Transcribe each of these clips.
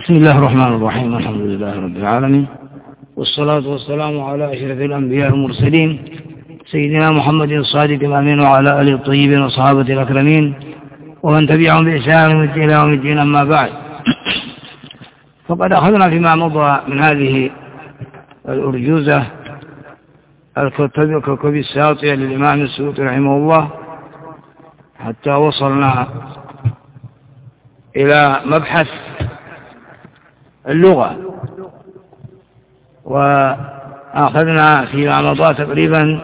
بسم الله الرحمن الرحيم. الحمد لله رب العالمين، والصلاة والسلام على أشرف الأنبياء والمرسلين سيدنا محمد الصادق الأمين وعلى آله الطيبين وصحابة الأكرمين ومن تبعهم بإحسان إلى يوم الدين. أما بعد، فقد أخذنا فيما مضى من هذه الأرجوزة الكوكب الساطع للإمام السيوطي رحمه الله حتى وصلنا إلى مبحث اللغة، وأخذنا فيما مضى تقريبا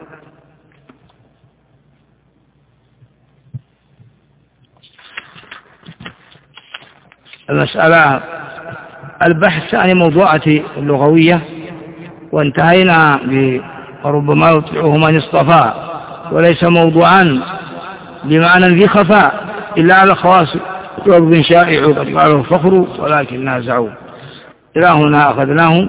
المسألة البحث عن الموضوعات اللغوية، وانتهينا بربما يطلعه من اصطفى، وليس موضوعا بمعنى ذي خفاء إلا على خواص رب شائع قد قاله الفخر ولكن نازعوا. إلى هنا أخذناه،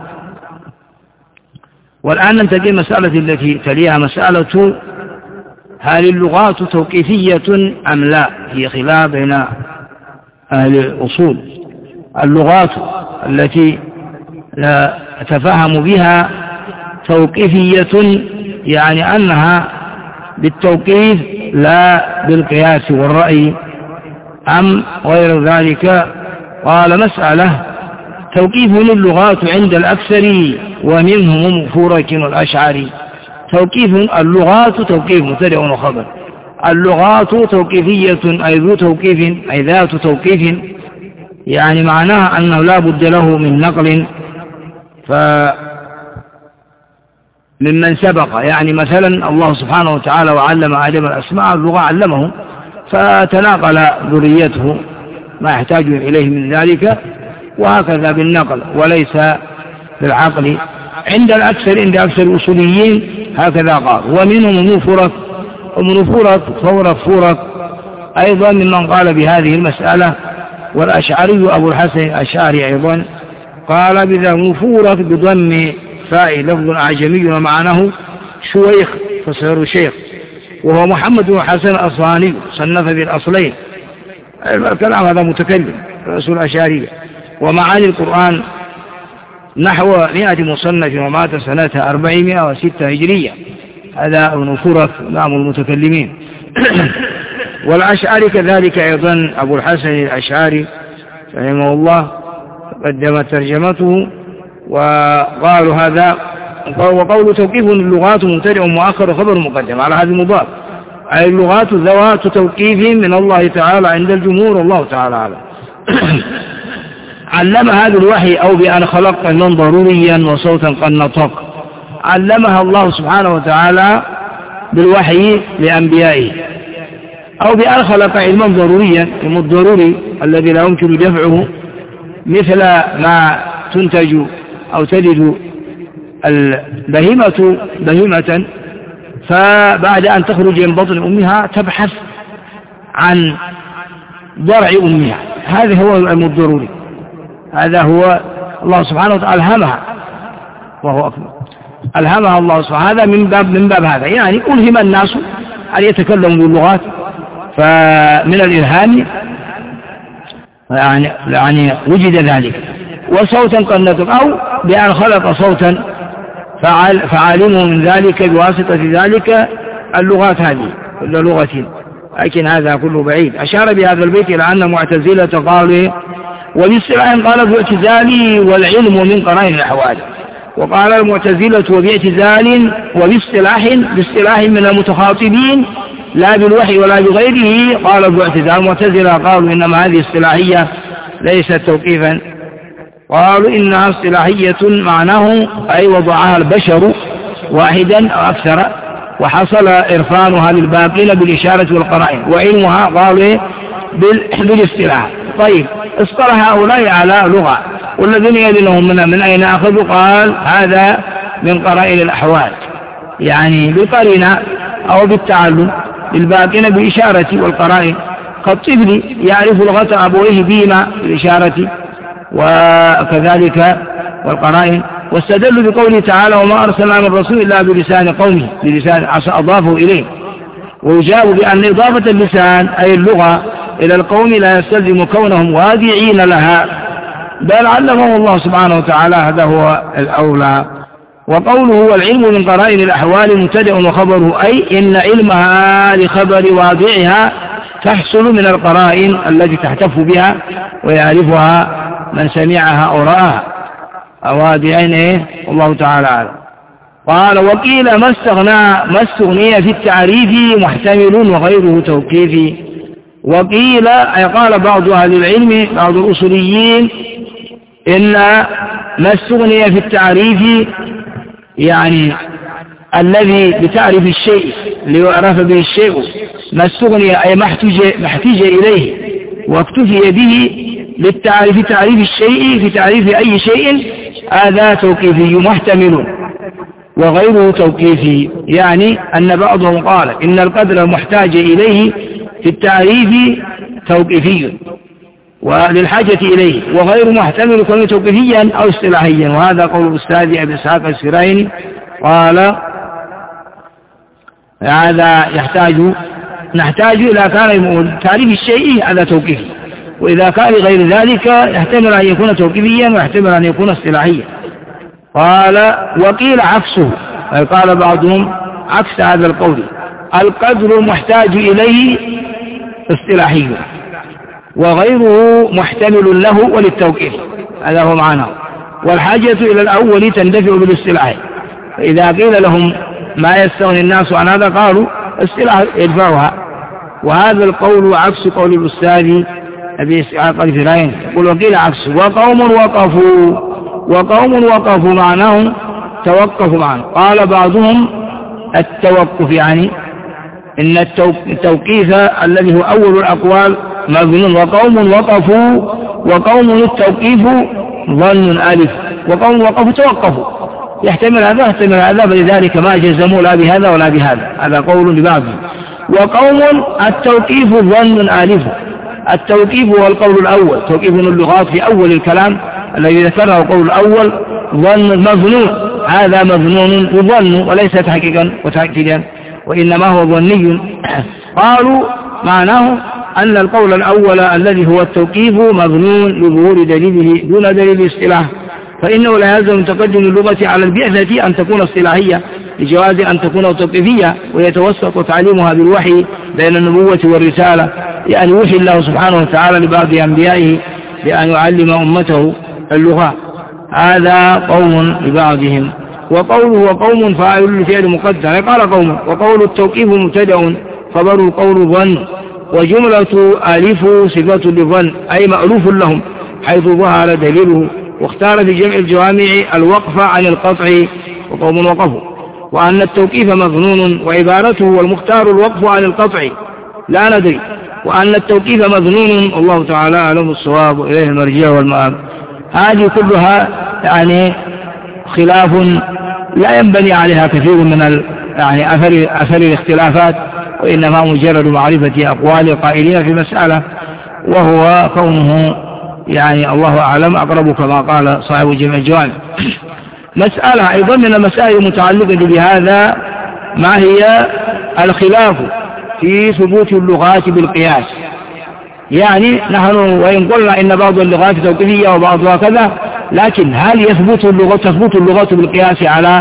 والآن ننتقل المسألة التي تليها، مسألة هل اللغات توقيفية أم لا؟ هي خلاف بين أهل الأصول. اللغات التي لا أتفهم بها توقيفية، يعني أنها بالتوقيف لا بالقياس والرأي، أم غير ذلك؟ قال مسألة توقيف للغات عند الأكثر ومنهم فورك والأشعري. توقيف اللغات توقيف مبتدأ وخبر، اللغات توقيفية أي ذو توقيف، أي ذات توقيف، يعني معناها أنه لا بد له من نقل ممن سبق. يعني مثلا الله سبحانه وتعالى وعلم آدم الأسماء، اللغة علمه فتناقل ذريته ما يحتاج إليه من ذلك، وهكذا بالنقل وليس بالعقل عند الأكثر، عند أكثر الأصوليين هكذا قال. ومنهم فورك أيضا ممن قال بهذه المسألة، والأشعري أبو الحسن الأشعري أيضا قال بذا مفورك بضم فاء لفظ أعجمي ومعناه شويخ فصير شيخ، وهو محمد بن حسن الأصلاني صنف بالأصلين. الكلام هذا متكلم رسول الأشعرية. ومعاني القرآن نحو 100 مصنف، ومات سنة 406 هجرية. هذا ابن فرق نعم المتكلمين. والأشعري كذلك أيضا أبو الحسن الأشعري رحمه الله قدمت ترجمته، وقالوا هذا. وقول توقيف اللغات مبتدأ مؤخر خبر مقدم على هذا المضاف، أي اللغات ذوات توقيف من الله تعالى عند الجمهور، والله تعالى أعلم. علم هذا الوحي أو بأن خلق علما ضروريا وصوتا قد نطق، علمها الله سبحانه وتعالى بالوحي لأنبيائه، أو بأن خلق علما ضروريا، علم الضروري الذي لا يمكن دفعه، مثل ما تنتج أو تلد البهيمة بهيمة، فبعد أن تخرج من بطن أمها تبحث عن ضرع أمها. هذا هو العلم الضروري، هذا هو الله سبحانه وتعالى ألهمها، وهو أكبر، ألهمها الله سبحانه. هذا من باب هذا، يعني ألهم الناس أن يتكلموا باللغات، فمن الإلهام يعني وجد ذلك. وصوتا قد نطق، أو بأن خلق صوتا فعالمه من ذلك بواسطة ذلك اللغات هذه كل لغة، لكن هذا كله بعيد. أشار بهذا البيت إلى أن معتزلة قالوا، وباصطلاح قال باعتزال والعلم من قرائن الأحوال. وقال المعتزلة وباعتزال باصطلاح من المتخاطبين لا بالوحي ولا بغيره. قال باعتزال المعتزلة قالوا إنما هذه اصطلاحية ليست توقيفا، قالوا إنها اصطلاحية معناه أي وضعها البشر واحدا أو أكثر، وحصل إرفانها للباقين بالإشارة والقرائن، وعلمها قالوا بالاصطلاح. طيب، اصطلح هؤلاء على لغة، والذين يدلهم من أين أخذوا؟ قال هذا من قرائن الأحوال، يعني بالقرينة أو بالتعلم، للباقين بالإشارة والقرائن، كالطفل يعرف لغة أبويه بهما بالإشارة وكذلك والقرائن. واستدلوا بقوله تعالى وما أرسلنا من رسول إلا بلسان قومه، بلسان أضافه إليه. ويجاب بأن إضافة اللسان أي اللغة إلى القوم لا يستلزم كونهم واضعين لها، بل علمه الله سبحانه وتعالى، هذا هو الأولى. وقوله والعلم من قرائن الأحوال مبتدأ وخبره، أي إن علمها لخبر واضعها تحصل من القرائن التي تحتف بها ويعرفها من سمعها أو رآها أوادعين والله تعالى أعلم. قال وقيل ما استغني في التعريف محتمل وغيره توقيفي. وقيل أي قال بعض أهل العلم بعض الأصوليين إن ما استغني في التعريف يعني الذي بتعرف الشيء ليعرف به الشيء، ما استغني أي ما احتج إليه واكتفي به للتعريف تعريف الشيء في تعريف أي شيء، هذا توقيفي محتمل وغيره توقيفي. يعني أن بعضهم قال إن القدر المحتاج إليه في التعريف توقيفي وللحاجة إليه، وغير محتمل كون توقيفيا أو اصطلاحيا. وهذا قول الأستاذ أبي إسحاق السرايني، قال هذا نحتاج إلى كان تعريف الشيء هذا توقيفي، وإذا كان غير ذلك يحتمل أن يكون توقيفيا ويحتمل أن يكون اصطلاحيا. قال وقيل عكسه، قال بعضهم عكس هذا القول، القدر محتاج إليه اصطلاحي وغيره محتمل له وللتوقيف، هذا هو معناه. والحاجة إلى الأول تندفع بالاصطلاح، فإذا قيل لهم ما يستغني الناس عن هذا قالوا اصطلاح يدفعها. وهذا القول عكس قول الأستاذ أبي إسحاق الفراين، يقول وقيل عكس. وقوم وقفوا معناه توقفوا معناه. قال بعضهم التوقف يعني إن التوقيف الذي هو أول الأقوال مبنون، وقوم وقفوا، وقوم التوقيف ظن ألف، وقوم وقفوا توقفوا، يحتمل هذا يحتمل هذا، فلذلك ما جزموا لا بهذا ولا بهذا، هذا قول لبعضهم. وقوم التوقيف ظن ألف، التوقيف هو القول الأول، توقيف من اللغات في أول الكلام الذي ذكره قول الأول ظن مظنون، هذا مظنون يظن وليس تحقيقا وتأكيدا وإنما هو ظني. قالوا معناه أن القول الأول الذي هو التوقيف مظنون لظهور دليله دون دليل اصطلاح، فإنه لا يلزم تقدم اللغة على البعثة أن تكون اصطلاحية لجواز أن تكون توقيفية، ويتوسط تعليمها بالوحي بين النبوة والرسالة، يعني وحي الله سبحانه وتعالى لبعض أنبيائه بأن يعلم أمته اللغة، هذا قوم لبعضهم. وقوله وقوم فاعل لفعل مقدر، قال قوم. وقول التوقيف مبتدأ خبر قول ظن، وجملة ألف صفة لظن أي مألوف لهم حيث ظهر دليله. واختار في جمع الجوامع الوقف عن القطع، وقوم وقفوا. وأن التوقيف مظنون وعبارته والمختار الوقف عن القطع لا ندري، وأن التوقيف مظنون الله تعالى أعلم الصواب وإليه المرجع والمآب. هذه كلها يعني خلاف لا ينبني عليها كثير من يعني أثر الاختلافات، وإنما مجرد معرفة أقوال القائلين في مسألة، وهو كونه يعني الله أعلم أقرب كما قال صاحب جمع الجوامع. مسألة أيضا من المسائل المتعلقة بهذا ما هي الخلاف في ثبوت اللغات بالقياس. يعني نحن وإن قلنا إن بعض اللغات توقيفية وبعضها كذا، لكن هل تثبت اللغات بالقياس على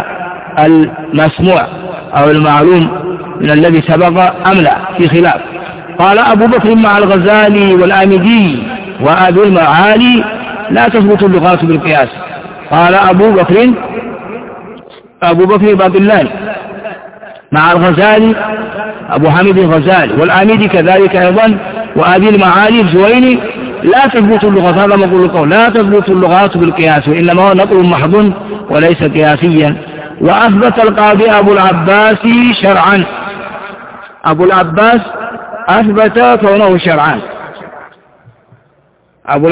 المسموع أو المعلوم من الذي سبق أم لا؟ في خلاف. قال أبو بكر مع الغزالي والآمدي وأبي المعالي لا تثبت اللغات بالقياس. قال أبو بكر باقلاني مع الغزالي أبو حامد الغزالي والآمدي كذلك أيضا وأبي المعالي الزويني لا تثبت اللغات، هذا مقول القول، لا تثبت اللغات بالقياس، وإنما هو نقل محض وليس قياسيا. وأثبت القاضي أبو العباس شرعا، أبو العباس أثبت كونه شرعا. أبو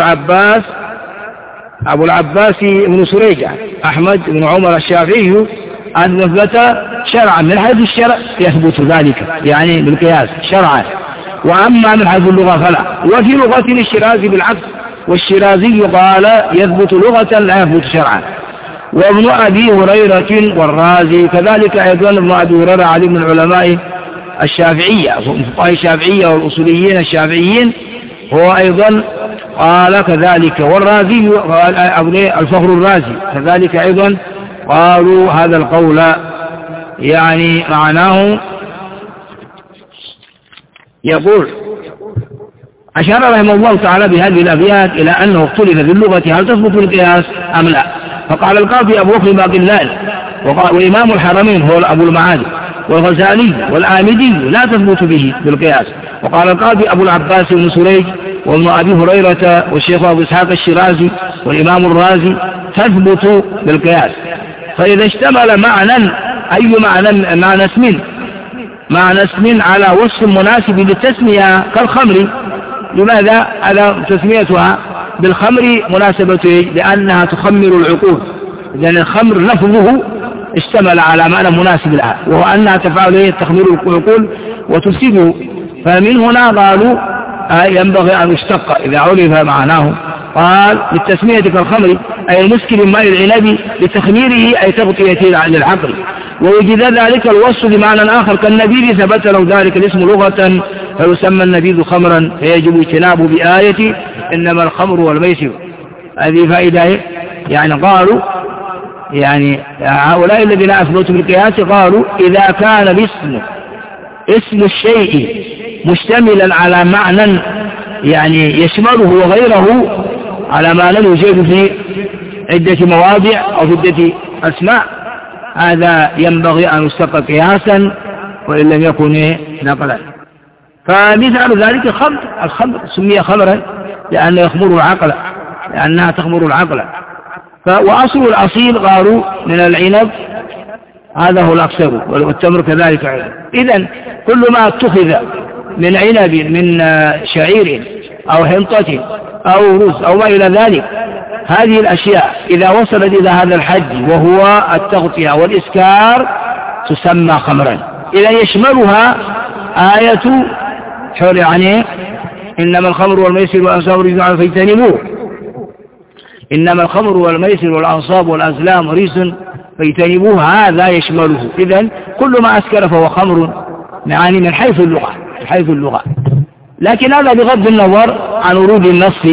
العباس بن سريجة أحمد بن عمر الشافعي أثبت شرعا، من حيث الشرع يثبت ذلك يعني بالقياس شرعا، وأما من حيث اللغة فلا. وفي لغة الشرازي بالعكس، والشرازي قال يثبت لغة لا يثبت شرعا. وابن أبي هريرة والرازي كذلك أيضا ابن أبي هريرة علي من العلماء الشافعية، فقهاء الشافعية والأصوليين الشافعيين، هو أيضا قال كذلك. والرازي الفخر الرازي كذلك أيضا قالوا هذا القول يعني معناه يقول أشار رحمه الله تعالى بهذه الأبيات إلى أنه اختلف في اللغة هل تثبت القياس أم لا. فقال القاضي أبو بكر باقلان وإمام الحرمين هو أبو المعالي والغزالي والآمدي لا تثبت به بالقياس. وقال القاضي أبو العباس بن سريج وابن أبي هريرة والشيخ أبو إسحاق الشيرازي والإمام الرازي تثبت بالقياس. فإذا اشتمل معنى أي معنى اسم على وصف مناسب للتسمية كالخمر. لماذا على تسميتها بالخمر مناسبته؟ لأنها تخمر العقول، لأن الخمر لفظه اشتمل على معنى مناسب لها، وهو أنها تفعل تخمير العقول وتفسده. فمن هنا قالوا ينبغي أن يشتق إذا عرف معناه. قال للتسمية كالخمر أي المسكر ماء العنب لتخميره أي تغطيته للعقل. ووجد ذلك الوصف بمعنى آخر كالنبيذ ثبت له ذلك الاسم لغة فيسمى النبيذ خمرا فيجب اجتنابه بآية إنما الخمر والميسر. هذه فائدة. يعني قالوا يعني هؤلاء الذين أثبتوا بالقياس قالوا إذا كان الاسم اسم الشيء مشتملا على معنى يعني يشمله وغيره على ما لم يوجد في عدة مواضع أو في عدة أسماء، هذا ينبغي أن يستقى قياسا وإن لم يكن نقلا. فمثال ذلك الخمر سمي خمرا لأنه يخمر العقل، لأنها تخمر العقل. وأصل الأصيل قالوا من العنب هذا هو الأكثر والتمر كذلك. إذن كل ما اتخذ من عنب من شعير أو حنطة أو رز أو ما إلى ذلك، هذه الأشياء إذا وصلت إلى هذا الحد وهو التغطية والإسكار تسمى خمرا. إذا يشملها آية حول يعني إنما الخمر والميسر والأنصاب رجس فاجتنبوه، إنما الخمر والميسر والأنصاب والأزلام رجس فاجتنبوه، هذا يشمله. إذن كل ما أسكر فهو خمر يعني من حيث اللغة. لكن هذا بغض النظر عن ورود النص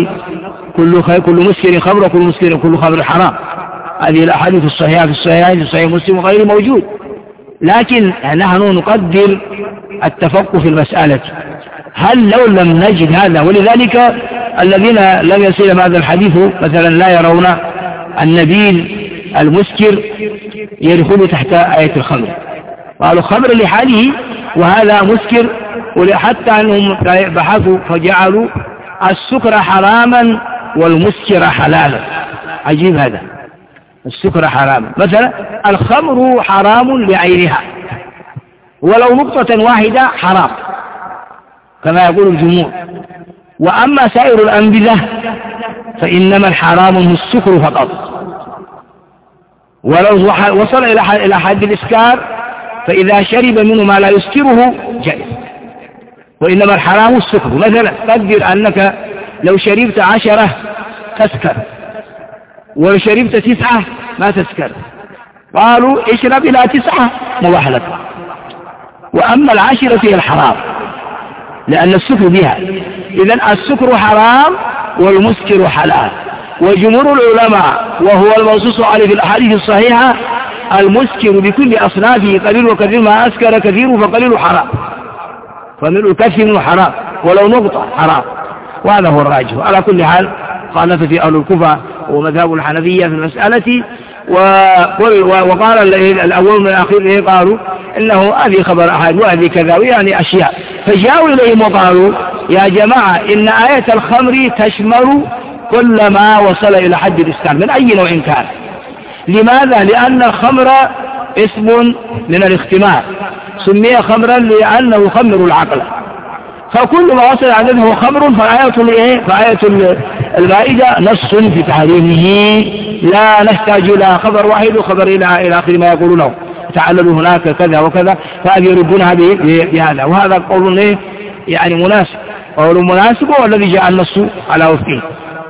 كل مسكر خمر وكل مسكر كل خمر حرام. هذه الأحاديث الصحيحة في الصحيحين في صحيح مسلم وغيره موجود. لكن نحن نقدر التفقه في المسألة، هل لو لم نجد هذا، ولذلك الذين لم يصلهم هذا الحديث مثلا لا يرون النبيذ المسكر يدخل تحت آية الخمر، قالوا خمر لحاله وهذا مسكر، وحتى أنهم بحثوا فجعلوا السكر حراما والمسكر حلالا. عجيب هذا، السكر حراما. مثلا الخمر حرام بعينها ولو نقطة واحدة حرام كما يقول الجمهور، وأما سائر الأنبذة فإنما الحرام هو السكر فقط، ولو وصل إلى حد الإسكار فإذا شرب منه ما لا يسكره جائز، وإنما الحرام السكر. مثلا قدر أنك لو شربت 10 تسكر، ولو شربت 9 ما تسكر، قالوا اشرب إلى 9 مباح لك، وأما 10 هي الحرام لأن السكر بها. إذن السكر حرام والمسكر حلال. وجمهور العلماء وهو المنصوص عليه في الأحاديث الصحيحة المسكر بكل أصنافه قليل وكثير، ما أسكر كثير فقليل حرام، فملء كثير حرام ولو نقطة حرام، وهذا هو الراجح. على كل حال خالف في أهل الكوفة ومذهب الحنفية في المسألة. وقال الأول من الأخير قالوا إنه هذه خبر أحد وهذه كذا، يعني أشياء، فجاءوا إليهم وقالوا يا جماعة إن آية الخمر تشمل كل ما وصل إلى حد الإسكار من أي نوع كان. لماذا؟ لأن الخمر اسم من الاختمار، سمي خمرا لأنه يخمر العقل، فكل ما وصل عدده خمر. فآية المائدة نص في تحريمه، لا نحتاج إلى خبر واحد وخبر إلى آخر ما يقولونه تعللوا هناك كذا وكذا، فهذه يردونها بهذا. وهذا قول يعني مناسب، قول مناسب والذي جاء النص على وفقه.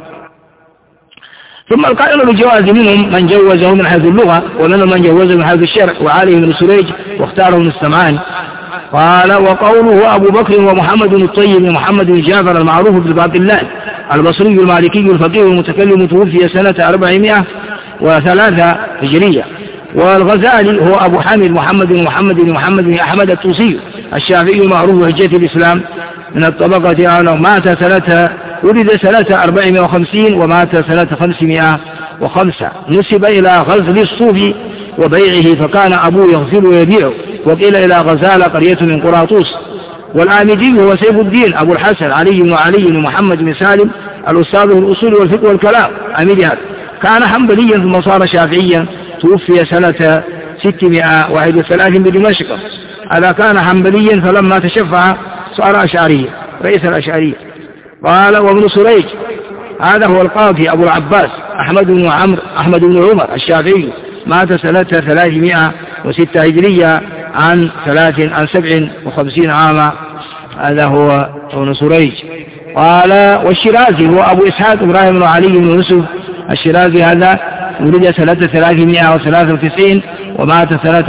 ثم القائل بالجواز منهم من جوزه من حيث اللغة ومنهم من جوزه من حيث الشرع، وعليه بن سريج واختاره من السمعان. قال وقوله أبو بكر ومحمد بن الطيب ومحمد بن جعفر المعروف بالباطلان البصري المالكي الفقيه المتكلم توفي سنة 403 هجرية. والغزالي هو أبو حامد محمد بن أحمد الطوسي الشافعي المعروف بحجة الإسلام من الطبقة ولد سنة 450 ومات سنة 505. نسب إلى غزل الصوف وبيعه، فكان أبوه يغزل ويبيعه، وقيل إلى غزال قرية من قراطوس. والآمدي هو سيف الدين أبو الحسن علي بن محمد بن سالم الأستاذ في الأصول والفقه والكلام آمدي هذا. كان حنبليا ثم صار شافعيا، توفي سنة 631 بدمشق. هذا كان حنبليا فلما تشفع صار أشعريا رئيس الأشعرية. قال وابن سريج هذا هو القاضي أبو العباس أحمد بن عمر الشافعي، مات سنة 306 هجرية عن 57 عاما. هذا هو ابن سريج. قال والشيرازي هو أبو إسحاق إبراهيم بن علي بن يوسف الشيرازي، هذا ولد سنة 393 ومات سنة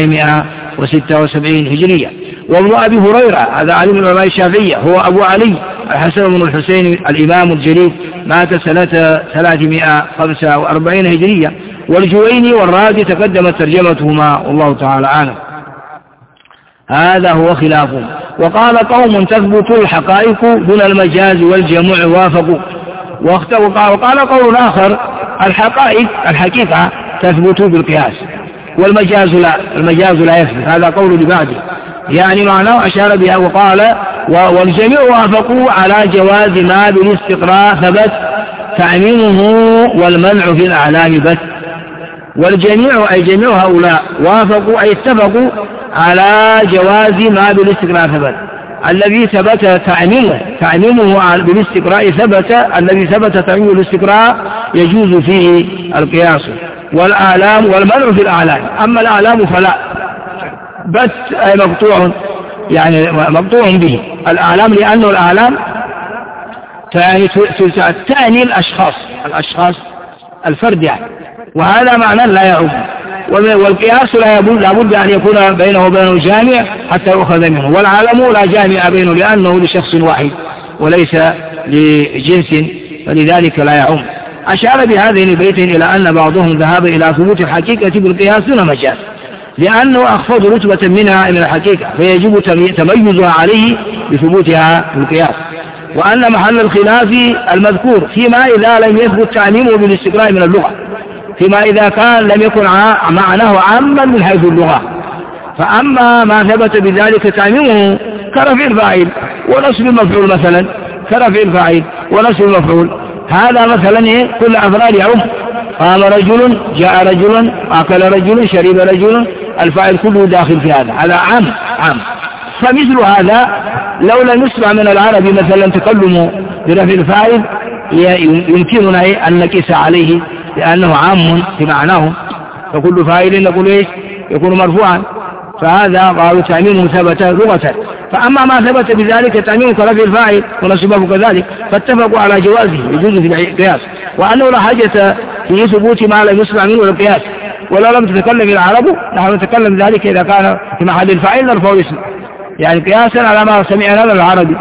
476 هجرية. وابن أبي هريرة هذا علي من علماء الشافعية، هو أبو علي الحسن بن الحسين الإمام الجليل، مات سنة 345 هجرية. والجويني والرازي تقدمت ترجمتهما والله تعالى أعلم. هذا هو خلافهم. وقال قوم تثبت الحقائق دون المجاز والجمع وافقوا. وقال قول آخر الحقيقة تثبت بالقياس والمجاز لا، المجاز لا يثبت. هذا قول لبعده يعني معناه أشار بها. وقال والجميع وافقوا على جواز ما بالاستقراء ثبت تعميمه والمنع في الأعلام بث. والجميع أي جميع هؤلاء وافقوا أي اتفقوا على جواز ما بالاستقراء ثبت، الذي ثبت تعميمه بالاستقراء ثبت، الذي ثبت تعميمه بالاستقراء يجوز فيه القياس والأعلام والمنع في الأعلام. أما الأعلام فلا، بث أي مقطوع يعني مقطوع به الأعلام، لأنه الأعلام تعني الأشخاص الفرد يعني، وهذا معنى لا يعم. والقياس لابد أن يكون بينه وبين جامع حتى يؤخذ منه، والعالم لا جامع بينه لأنه لشخص واحد وليس لجنس، فلذلك لا يعم. أشار بهذين البيتين إلى أن بعضهم ذهب إلى ثبوت الحقيقة بالقياس دون مجاز، لأنه أخفض رتبة منها من الحقيقة، فيجب تميزها عليه بثبوتها بالقياس. وأن محل الخلاف المذكور فيما إذا لم يثبت تعميمه بالاستقراء من اللغة، فيما إذا كان لم يكن معناه عاما من حيث اللغة. فأما ما ثبت بذلك تعميمه كرفع الفاعل ونصب المفعول مثلا، كرفع الفاعل ونصب المفعول، هذا مثلا كل أفراد يعم. قام رجل، جاء رجل، أكل رجل، شرب رجل، الفاعل كله داخل في هذا عام. فمثل هذا لو لم يسمع من العرب مثلا تكلم برفع الفاعل يمكننا أن نقيس عليه لأنه عام في معناه، فكل فاعل نقول يكون مرفوعا، فهذا قالوا تعميمه ثبت لغة. فأما ما ثبت بذلك تعميمه كرفع الفاعل ونصبه كذلك، فاتفقوا على جوازه يجوز في القياس، وأنه لا حاجة في ثبوت ما لم يسمع منه القياس. ولو لم تتكلم العرب نحن نتكلم ذلك إذا كان في محل الفاعل نرفع اسمه، يعني قياسا على ما سمعنا من العربي.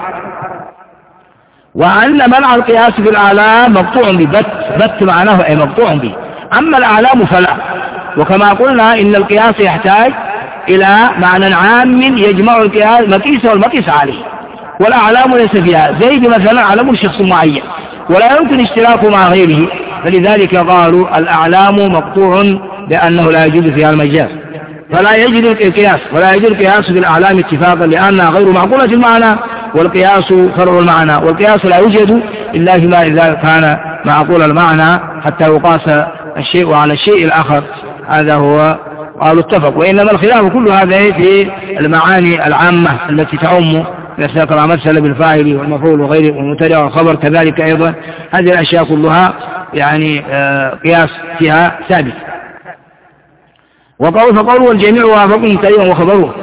وأن منع القياس في الأعلام مقطوع بث معناه أي مقطوع به. أما الأعلام فلا، وكما قلنا إن القياس يحتاج إلى معنى عام يجمع القياس مقيس والمقيس عليه، والأعلام ليس فيها. زيد مثلا علم شخص معين ولا يمكن اشتراكه مع غيره، فلذلك قالوا الأعلام مقطوع لأنه لا يجوز فيها المجاز، فلا يجوز القياس ولا يجوز القياس بالأعلام اتفاقا، لأنها غير معقولة المعنى، والقياس فرع المعنى، والقياس لا يوجد إلا فيما إذا كان معقول المعنى حتى يقاس الشيء على الشيء الآخر. هذا هو قالوا اتفق. وإنما الخلاف كل هذا في المعاني العامة التي تعم مثل مثل بالفاعل والمفعول وغيره والمبتدأ والخبر كذلك أيضا، هذه الأشياء كلها يعني قياس فيها ثابت. فقوله والجميع وافقوا مبتدأ وخبره،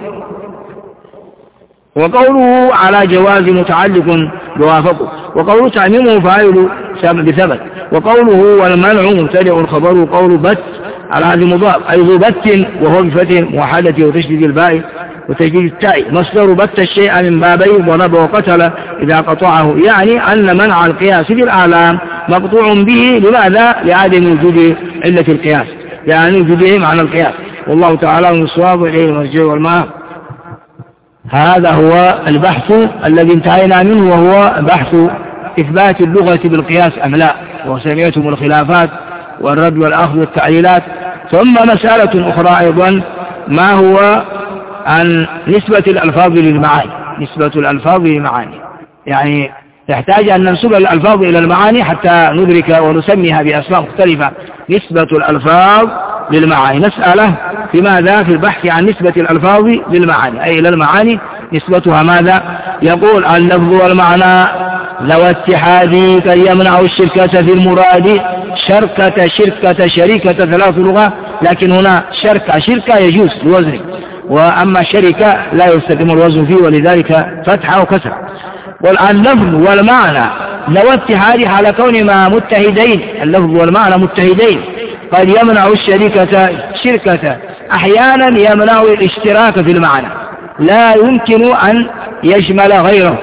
وقوله على جواز متعلق بوافقه، وقوله تعميمه فاعل بثبت، وقوله والمنع مبتدأ الخبر، وقوله بت على هذه مضاف أي ذو بت وهو بفتح موحدة وتشديد الباء وتجديد التاء مصدر بت الشيء من بابين ضرب وقتل إذا قطعه، يعني أن منع القياس في الأعلام مقطوع به. لماذا؟ لعدم وجود علة القياس، يعني وجوده معنى القياس. والله تعالى من الصواب إليه المرجع والمآب. هذا هو البحث الذي انتهينا منه، وهو بحث إثبات اللغة بالقياس أم لا، وسميتهم الخلافات والرد والأخذ والتعليلات. ثم مسألة أخرى أيضا، ما هو عن نسبة الألفاظ للمعاني. نسبة الألفاظ للمعاني يعني يحتاج أن ننسب الألفاظ إلى المعاني حتى ندرك ونسميها بأسماء مختلفة. نسبة الألفاظ للمعاني مسألة في ماذا؟ في البحث عن نسبة الألفاظ للمعاني، أي إلى المعاني نسبتها ماذا؟ يقول اللفظ والمعنى لو اتحادي قد يمنع الشركة في المراد. شركة شركة ثلاث لغة، لكن هنا شركة يجوز الوزن، وأما شركة لا يستقيم الوزن فيه، ولذلك فتحة وكسر. واللفظ والمعنى لو اتحادي حال كونهما متحدين، اللفظ والمعنى متحدين، قد يمنع شركة أحيانا يمنع الاشتراك في المعنى، لا يمكن أن يشمل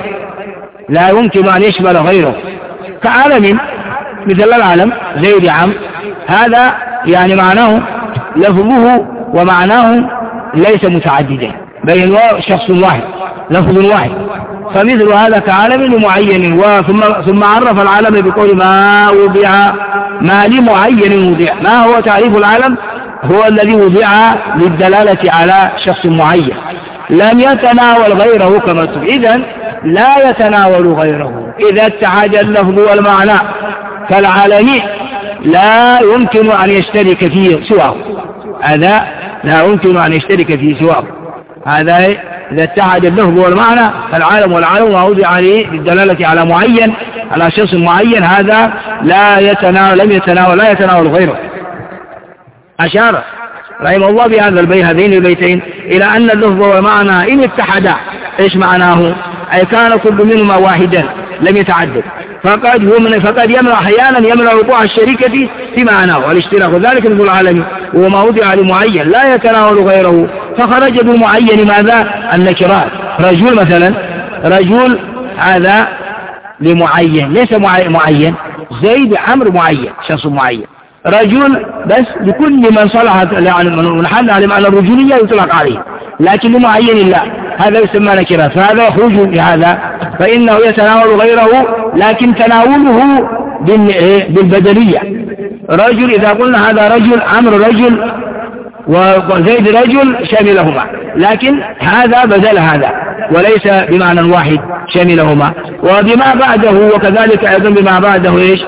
غيره، كعالم مثل العالم زيد عم، هذا يعني معناه لفظه ومعناه ليس متعددين، بل هو شخص واحد لفظ واحد. فمثل هذا كعالم لمعين، ثم عرف العالم بقول ما وضع، ما لمعين وضع. ما هو تعريف العالم؟ هو الذي وضع للدلالة على شخص معين، لم يتناول غيره كما تقول. إذن لا يتناول غيره. إذا اتحد اللفظ والمعنى كالعالم لا يمكن أن يشترك فيه سواه، هذا لا يمكن أن يشترك فيه سواه. هذا إذا اتحد اللفظ والمعنى فالعالم والعالم ووضع للدلالة على معين، على شخص معين، هذا لا يتناول غيره. أشار رحمه الله بهذا هذين البيتين إلى أن اللفظ والمعنى إن اتحدا، إيش معناه؟ أي كان كل منهما واحدا لم يتعدد، فقد يمنع أحيانا يمنع وقوع الشركة في معناه والاشتراك، وذلك مثل العالم هو ما وضع لمعين لا يتناول غيره، فخرج بالمعين ماذا؟ النكرات. رجل مثلا، رجل هذا لمعين ليس معين، زيد عمرو معين شخص معين، رجل بس لكل من صلحت يعني من حل على معنى الرجولية يطلق عليه، لكن لمعين لا، هذا يسمى نكرة، فهذا يخرج بهذا، فإنه يتناول غيره لكن تناوله بالبدلية. رجل إذا قلنا هذا رجل، عمرو رجل وزيد رجل شاملهما، لكن هذا بدل هذا وليس بمعنى واحد شاملهما. وبما بعده وكذلك أيضا بما بعده إيش؟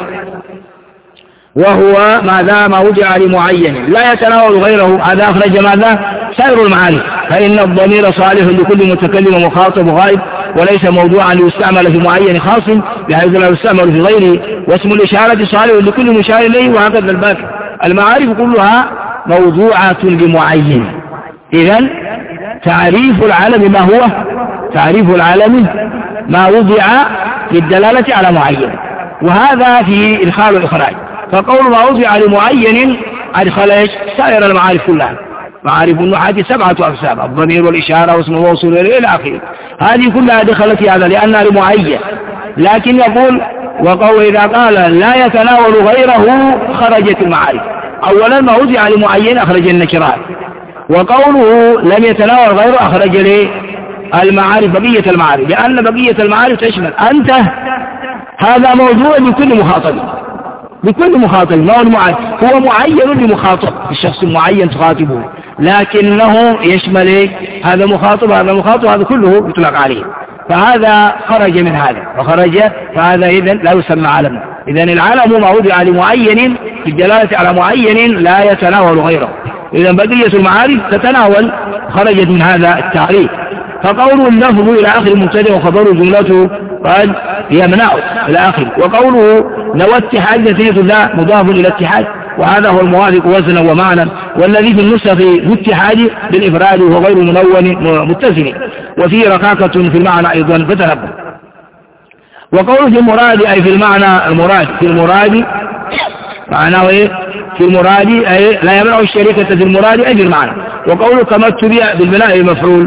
وهو ماذا؟ ما وضع لمعين لا يتناول غيره، هذا أخرج ماذا؟ سائر المعاني، فإن الضمير صالح لكل متكلم ومخاطب وغائب، وليس موضوعا ليستعمل في معين خاص بحيث لا يستعمل في غيره، واسم الإشارة صالح لكل مشار إليه، وهكذا الباقي. المعارف كلها موضوعة لمعين. إذن تعريف العالم ما هو؟ تعريف العالم ما وضع للدلالة على معين، وهذا في إدخال الإخراج. فقول ما وضع لمعين أدخل سائر المعارف كلها. معارف النحاة 7 أقسام، الضمير والإشارة واسم الموصول إلى آخره، هذه كلها دخلت في هذا لأنها لمعين. لكن يقول وقول إذا قال لا يتناول غيره خرجت المعارف. أولا ما وضع لمعين أخرج النكرات، وقوله لم يتناول غيره أخرج المعارف، بقية المعارف، لأن بقية المعارف تشمل أنت، هذا موضوع لكل مخاطب، ما هو معين لمخاطب، الشخص المعين تخاطبه، لكنه يشمل هذا مخاطب هذا كله يطلق عليه، فهذا خرج من هذا فهذا إذن لا يسمى علما. إذن العلم ما وضع لمعين في الدلالة على معين لا يتناول غيره. إذن بقية المعارف تتناول، خرجت من هذا التعريف. فقول اللفظ إلى آخر مبتدأ وخبر جملته قال يمنع إلى آخر. وقوله لو اتحاد نتيجة ذا مضاف إلى اتحاد، وهذا هو الموافق وزنا ومعنى، والذي في النسخ بالاتحاد بالإفراد وهو غير منون متزن، وفيه رقاقة في المعنى أيضا فتنبه. وقوله في المراد أي في المعنى، المراد في المراد معناه إيه؟ في المراد أي لا يمنع الشركة في المراد أي في المعنى. وقوله كما اتبع بالبناء المفعول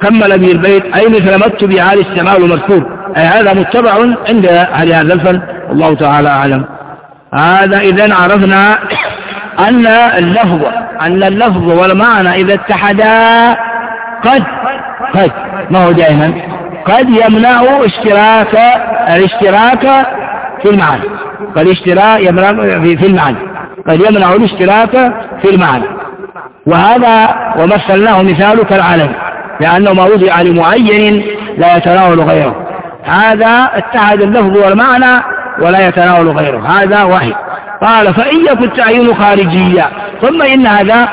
كمل به البيت أي مثل مت بهذا السماء المذكور، أي هذا متبع عند أهل هذا الفن، والله تعالى أعلم. هذا إذن عرفنا أن اللفظ والمعنى إذا اتحدا قد ما هو دائما قد يمنع الاشتراك في المعنى، قد يمنع الاشتراك في المعنى. وهذا ومثلناه مثال كالعلم، لأنه ما وضع لمعين لا يتناول غيره، هذا اتحد اللفظ والمعنى ولا يتناول غيره، هذا واحد. قال فإن يكن التعيين خارجيا، ثم إن هذا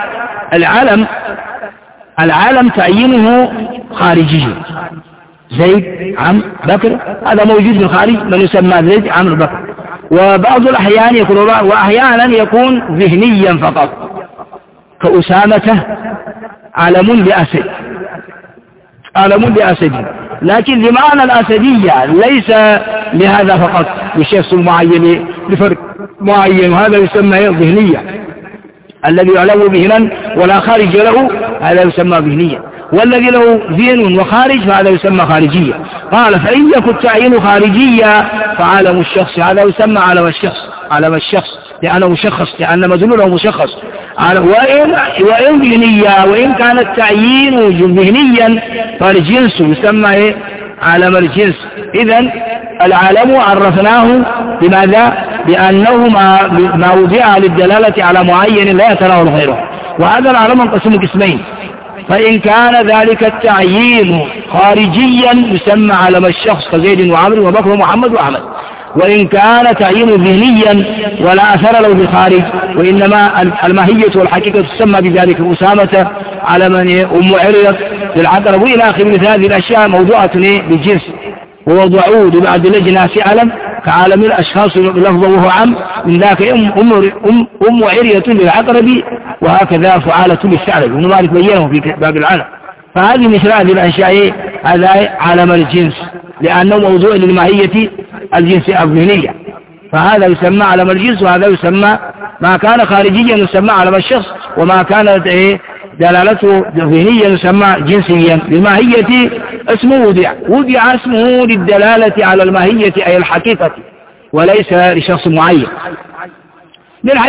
العالم تعيينه خارجي، زيد عمرو بكر هذا موجود في الخارج من يسمى زيد عمرو بكر، وبعض الأحيان يكون وأحيانا يكون ذهنيا فقط، كأسامة علم لأسد، لكن بمعنى الأسدية ليس لهذا فقط، لشخص معين لفرق معين، وهذا يسمى ذهنيا، الذي يعلم ذهنا ولا خارج له هذا يسمى ذهنيا، والذي له ذهن وخارج فهذا يسمى خارجيا. قال فإن يكن التعيين خارجيا فعالم الشخص، هذا يسمى عالم الشخص لأنه مشخص، لأن مدلوله مشخص، وإن ذهنيا، وإن كان التعيين ذهنيا فالجنس يسمى عالم الجنس. إذن العالم عرفناه بماذا؟ بأنه ما وضع للدلالة على معين لا يتناول غيره، وهذا العالم انقسم قسمين، فإن كان ذلك التعيين خارجيا يسمى علم الشخص كزيد وعمرو وبكر ومحمد وأحمد، وإن كان تعيين ذهنيا ولا أثر له بالخارج، وإنما الماهية والحقيقة تسمى بذلك. أسامة على من أم عريض للعقرب وإلى آخر مثل هذه الأشياء موضوعة بالجنس، ووضعوه لبعض الأجناس علم كعالم الأشخاص لفظه وهو عام، من ذاك أم عريض للعقرب، وهكذا فعالة للثعلب، ابن مالك بينه في باب العالم. فهذه مثل هذه الأشياء هذا عالم الجنس، لأنه موضوع للماهية الجنس الذهنية، فهذا يسمى علم الجنس، وهذا يسمى ما كان خارجيا يسمى علم الشخص، وما كانت دلالته ذهنيا يسمى جنسيا. للماهية اسمه وضع اسمه للدلالة على الماهية أي الحقيقة، وليس لشخص معين، من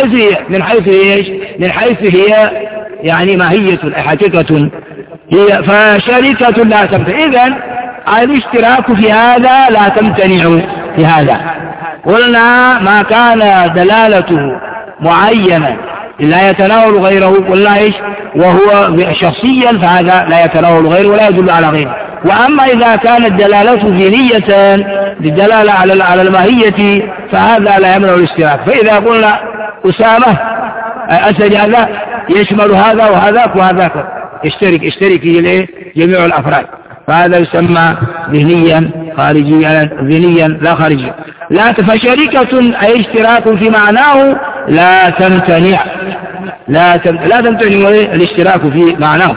حيث هي يعني ماهية حقيقة هي، فشركة لا تمتنع. إذن الاشتراك في هذا لا تمتنع في هذا. قلنا ما كان دلالته معينة لا يتناول غيره، قلنا وهو شخصيا فهذا لا يتناول غيره ولا يدل على غيره. وأما إذا كانت دلالته ذهنية للدلالة على الماهية فهذا لا يمنع الاشتراك. فإذا قلنا أسامة أسد هذا يشمل هذا وهذاك وهذاك، اشترك فيه جميع الأفراد، فهذا يسمى ذهنيا خارجيا، ذهنيا لا خارجيا. لا فشركة أي اشتراك في معناه لا تمتنع الاشتراك في معناه.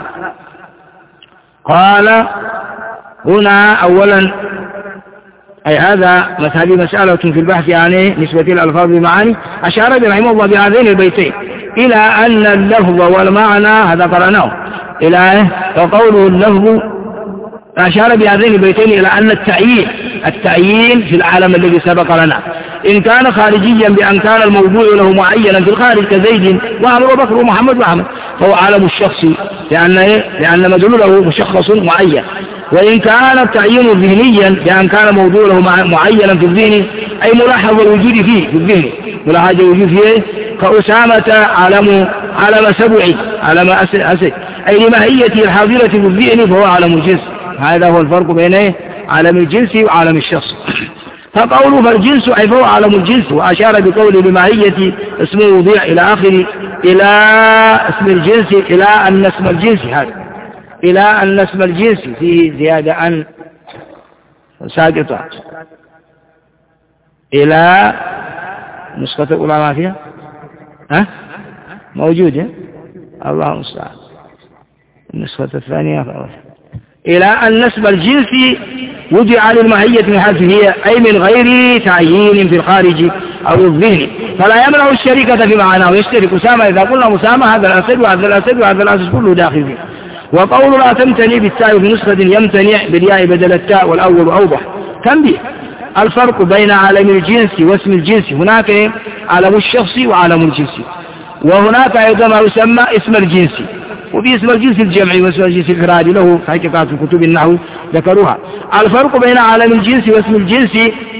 قال هنا أولا أي هذا هذه مسألة في البحث عن نسبة الألفاظ بالمعاني. أشار رحمه الله بهذين البيتين إلى أن اللفظ والمعنى هذا قرأناه إلى وقوله اللفظ، أشار بهذين البيتين إلى أن التعيين في العالم الذي سبق لنا إن كان خارجيا بأن كان الموضوع له معينا في الخارج كزيد وعمرو وبكر ومحمد وأحمد فهو عالم الشخص، لأن مدلوله مشخص معين. وإن كان التعيين ذهنيا بأن كان موضوع له معينا في الذهن أي ملاحظ الوجود فيه في الذهن، ملاحظ الوجود فيه كأسامة علم سبعي علم أسد أي لماهيته الحاضرة في الذهن فهو عالم الجنس. هذا هو الفرق بين عالم الجنس وعالم الشخص. فقوله فالجنس أي فهو عالم الجنس، وأشار بقوله بماهية اسمه وضيع إلى آخر إلى اسم الجنس إلى أن اسم الجنس هذا إلى أن اسم الجنس فيه زيادة عن ساقطة إلى نسخة الأولى ما فيها موجودة الله المستعان. النسخة الثانية خلاص إلى أن اسم الجنس وضع للماهية من حيث هي أي من غير تعيين في الخارج أو الذهن، فلا يمنع الشركة في معناه. يشترك أسامة إذا قلنا أسامة هذا الأسد وهذا الأسد وهذا الأسد كله داخل فيه. وقول لا تمتنع بالتاء في نسخة يمتنع بالياء بدل التاء والأول أوضح. تنبيه: الفرق بين علم الجنس واسم الجنس، هناك علم الشخص وعلم الجنس، وهناك أيضا ما يسمى اسم الجنس، وفي اسم الجنس الجمعي واسم الجنس الإفرادي له حقيقات في كتب النحو ذكروها. الفرق بين علم الجنس واسم الجنس: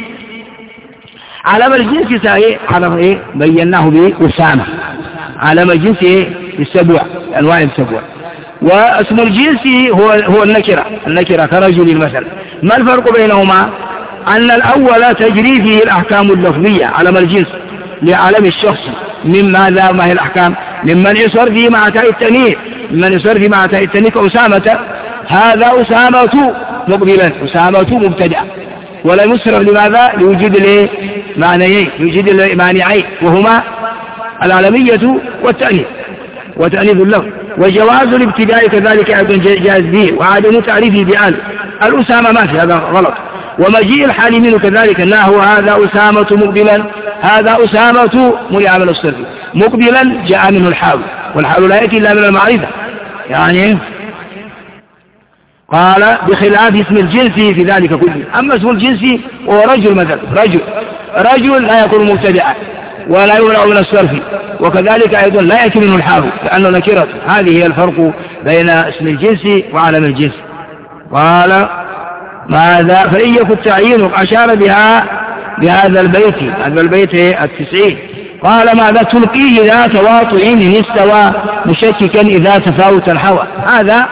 علم الجنس علم بيناه بأسامة، علم الجنس بالسبوع، أنواع السبوع، واسم الجنس هو النكرة كرجل المثل. ما الفرق بينهما؟ أن الأول تجري فيه الأحكام اللفظية علم الجنس لعلم الشخص، مما ما هي الأحكام؟ ممن يصر فيه مع تاء التانيث، ممن يصر فيه مع تاء التانيث كأسامة، هذا أسامة مقبلا، أسامة مبتدأ، ولا يصرف لماذا؟ لوجود المعنيين، لوجود المانعين وهما العلمية والتأنيث وتأنيث اللفظ. وجواز الابتداء كذلك أيضا جائز به، وعدم تعريفه بأل. الأسامة ما في، هذا غلط. ومجيء الحال منه كذلك، أنه هذا أسامة مقبلا، هذا أسامة منع من الصرف، مقبلا جاء منه الحال، والحال لا يأتي إلا من المعرفة يعني. قال: بخلاف اسم الجنس في ذلك كله. أما اسم الجنس هو رجل مثلا، رجل لا يكون مبتدعا ولا يمنع من الصرف، وكذلك أيضا لا يأتي منه الحال لأنه نكرة. هذه هي الفرق بين اسم الجنس وعلم الجنس. قال: ماذا؟ فإن يكن تعيين أشار بهذا البيت، هذا البيت 90. قال: ماذا؟ تلقيه إذا تواطؤ إن استوى، مشككا إذا تفاوتا حوى. هذا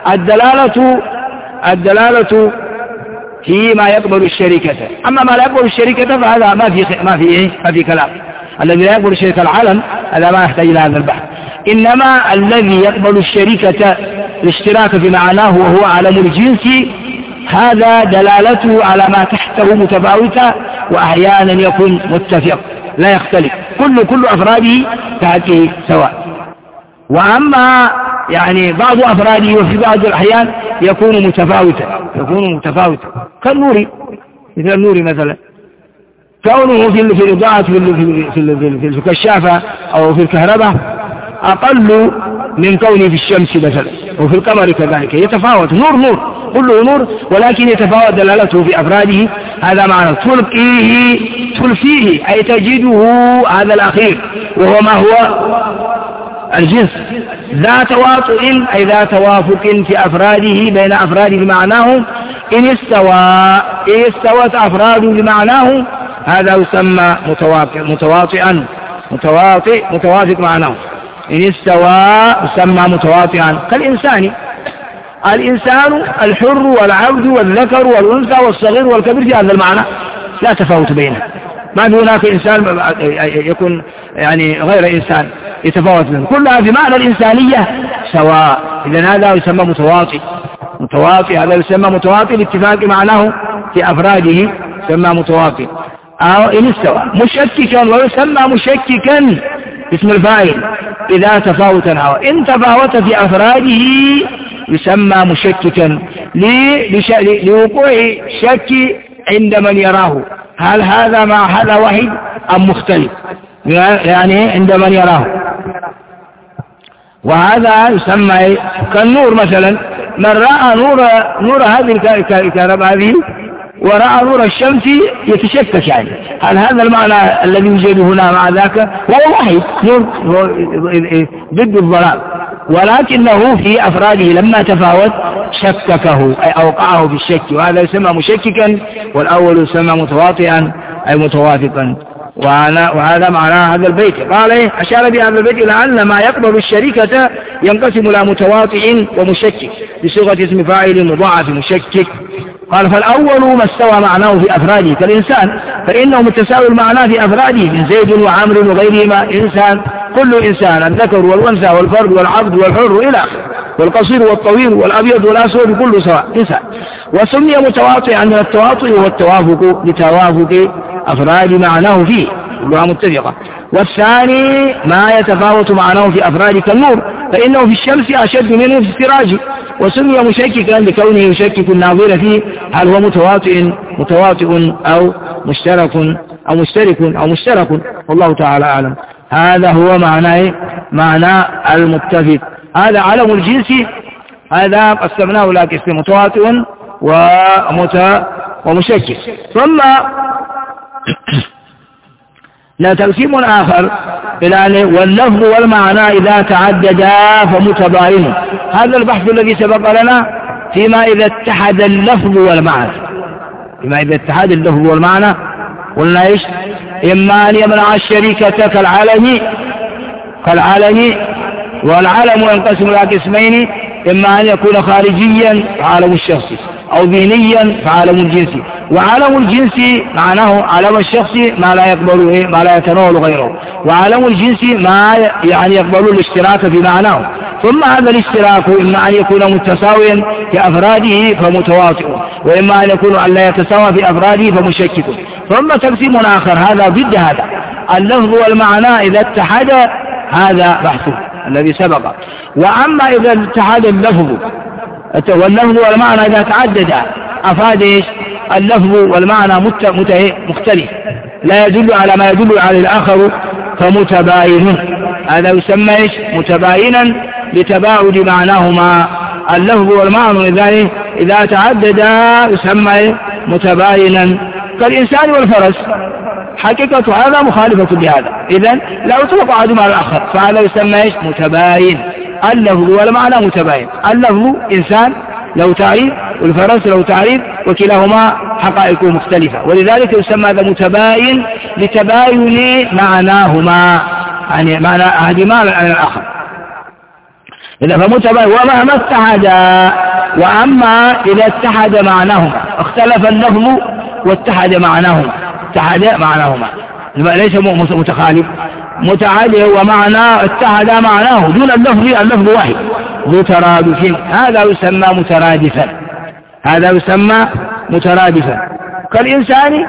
الدلالة فيما يقبل الشركة. أما ما لا يقبل الشركة فهذا ما في كلام. الذي لا يقبل الشركة العلم هذا ما يحتاج إلى هذا البحث. إنما الذي يقبل الشركة الاشتراك في معناه وهو علم الجنس، هذا دلالته على ما تحته متفاوتة، وأحيانا يكون متفق لا يختلف، كل أفراده تحته سواء. وأما يعني بعض أفراده وفي بعض الأحيان يكون متفاوتا كالنور، مثل النور مثلا، كونه في الإضاءة في الكشافة أو في الكهرباء أقل من كونه في الشمس مثلا، وفي القمر كذلك يتفاوت. نور كله نور، ولكن يتفاوت دلالته في أفراده. هذا معنى تلفيه أي تجده، هذا الأخير وهو ما هو الجنس. ذات تواطؤ أي ذات توافق في أفراده بين أفراده بمعناه. إن استوت أفراده بمعناه هذا يسمى متوافق معناه. إن استوى يسمى متواطئا. كالإنسان، الإنسان الحر والعبد والذكر والأنثى والصغير والكبير في هذا المعنى لا تفاوت بينه. ما في هناك إنسان يكون يعني غير إنسان يتفاوت منه، كلها في معنى الإنسانية سواء. إذن هذا يسمى متواطئ، هذا يسمى متواطئ لاتفاق معناه في أفراده، يسمى متواطئ. أو إن استوى مشككا، ويسمى مشككا اسم الفاعل إذا تفاوت الهوى. إن تفاوت في أفراده يسمى مشككا لوقوع شك عند من يراه، هل هذا مع هذا واحد أم مختلف، يعني عند من يراه. وهذا يسمى كالنور مثلا، من رأى نور هذه الكهرباء هذه ورأى نور الشمس يتشكك، يعني هل هذا المعنى الذي يوجد هنا مع ذاك؟ هو واحد، نور ضد الظلام، ولكنه في أفراده لما تفاوت شككه أي أوقعه في الشك، وهذا يسمى مشككا، والأول يسمى متواطئا أي متوافقا. وهذا معنى هذا البيت. قال أشار بهذا البيت إلى أن ما يقبل الشركة ينقسم إلى متواطئ ومشكك بصيغة اسم فاعل مضاعف مشكك. قال: فالأول ما استوى معناه في أفراده كالإنسان، فإنه متساوي المعنى في أفراده من زيد وعمر وغيرهما. إنسان كل إنسان، الذكر والأنثى والفرد والعبد والحر إلى آخره، والقصير والطويل والأبيض والأسود كله سواء إنسان. وسمي متواطئا من التواطؤ والتوافق لتوافق أفراد معناه فيه كلها متفقة. والثاني ما يتفاوت معناه في أفراد كالنور، فإنه في الشمس أشد منه في السراج. وسمي مشككا لكونه يشكك الناظر فيه هل هو متواطئ أو مشترك، والله تعالى أعلم. هذا هو معنى المتفق. هذا علم الجنس هذا قسمناه إلى قسم متواتر ومشكل. ثم لا تقسيم آخر إلى واللفظ والمعنى إذا تعددا فمتباين. هذا البحث الذي سبق لنا فيما إذا اتحد اللفظ والمعنى. فيما إذا اتحد اللفظ والمعنى قلنا إيش؟ إما أن يمنع الشركة كالعلم، والعلم ينقسم إلى قسمين: إما أن يكون خارجيا فعالم الشخص، أو ذهنيا فعالم الجنس. وعالم الجنس معناه عالم الشخص ما لا يقبل ما لا يتناول غيره، وعالم الجنس ما يعني يقبل الاشتراك في معناه. ثم هذا الاشتراك إما أن يكون متساويا في أفراده فمتواطئ، وإما أن يكون أن لا يتساوى في أفراده فمشكك. ثم تقسيم آخر هذا ضد هذا: اللفظ والمعنى إذا اتحد، هذا بحثه الذي سبق. وأما إذا اتحد اللفظ والمعنى إذا تعدد أفاد إيش؟ اللفظ والمعنى مختلف، لا يدل على ما يدل على الآخر فمتباين. هذا يسمى إيش؟ متباينا لتباعد معناهما. اللفظ والمعنى إذا تعددا يسمى متباينا، كالإنسان والفرس. حقيقة هذا مخالفة بهذا، إذن لا يطلق أحدهما على الآخر، فهذا يسمى إيش؟ متباين. اللفظ والمعنى متباين. اللفظ إنسان له تعريف، والفرس له تعريف، وكلاهما حقائق مختلفة، ولذلك يسمى هذا متباين لتباين معناهما، يعني معنى أحدهما عن الآخر. إذا فمتباين. ومهما اتحدا، وأما إذا اتحد معناهما، اختلف اللفظ واتحد معناهما، ليس متخالف، متعادل ومعنى اتحد معناه دون اللفظ واحد ذو ترادف، هذا يسمى مترادفا، كالإنسان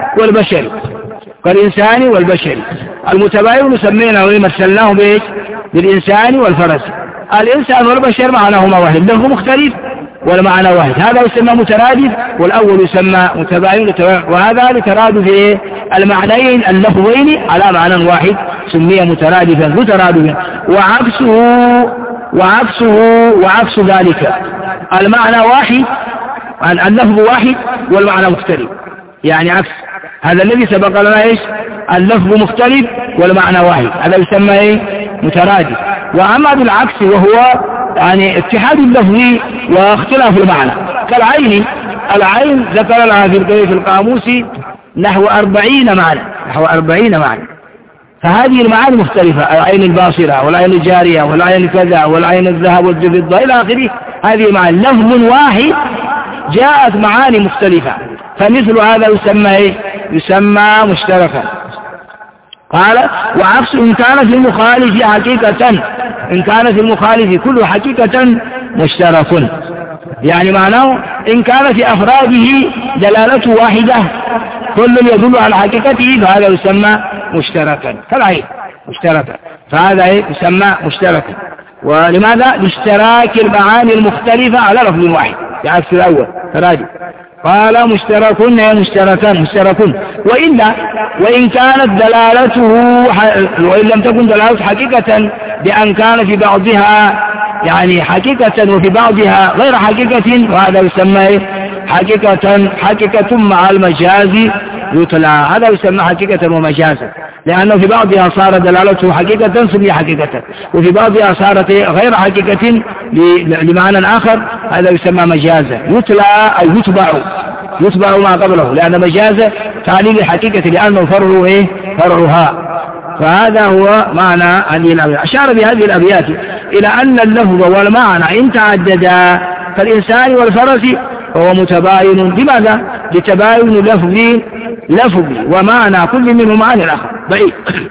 والبشر. المتباين نسمينه ومثلناه بإيش؟ بالإنسان والفرس. الإنسان والبشر معناهما واحد، اللفظ مختلف والمعنى واحد، هذا يسمى مترادف، والأول يسمى متباين، وهذا لترادف المعنيين اللفظين على معنى واحد سمي مترادفا ذو ترادف. وعكس ذلك المعنى واحد، اللفظ واحد والمعنى مختلف، يعني عكس هذا الذي سبق لنا إيش؟ اللفظ مختلف والمعنى واحد، هذا يسمى مترادف. وأما بالعكس وهو يعني اتحاد اللفظ واختلاف المعنى، كالعين. العين ذكر لها في القاموس نحو 40 معنى، فهذه المعاني مختلفة: العين الباصرة، والعين الجارية، والعين كذا، والعين الذهب والفضة إلى آخره. هذه المعاني لفظ واحد جاءت معاني مختلفة، فمثل هذا يسمى مشتركا. قال: وعكس إن كان في المخالف حقيقة، إن كان في المخالف كل حقيقة مشترك، يعني معناه إن كان في أفراده دلالته واحدة كل يدل على حقيقته فهذا يسمى مشتركا، كالعين مشتركا، فهذا يسمى مشتركا. ولماذا؟ لاشتراك المعاني المختلفة على لفظ واحد، بعكس الأول تراجع. قال: مشتركون. وإن كانت دلالته، وإن لم تكن دلالته حقيقة، بأن كان في بعضها يعني حقيقة وفي بعضها غير حقيقة، وهذا يسمى حقيقة مع المجاز يطلع، هذا يسمى حقيقة ومجازا، لأنه في بعضها صار دلالته حقيقة سمي حقيقة، وفي بعضها صارت غير حقيقة لمعنى آخر، هذا يسمى مجازا. يطلع أو يتبع ما قبله، لأن مجازا تعليل الحقيقة لأنه فرعها. فهذا هو معنى هذه الأبيات. أشار بهذه الأبيات إلى أن اللفظ والمعنى إن تعددا كالإنسان والفرس فهو متباين. لماذا؟ لتباين لفظ ومعنى كل منهما عن الآخر بعيد.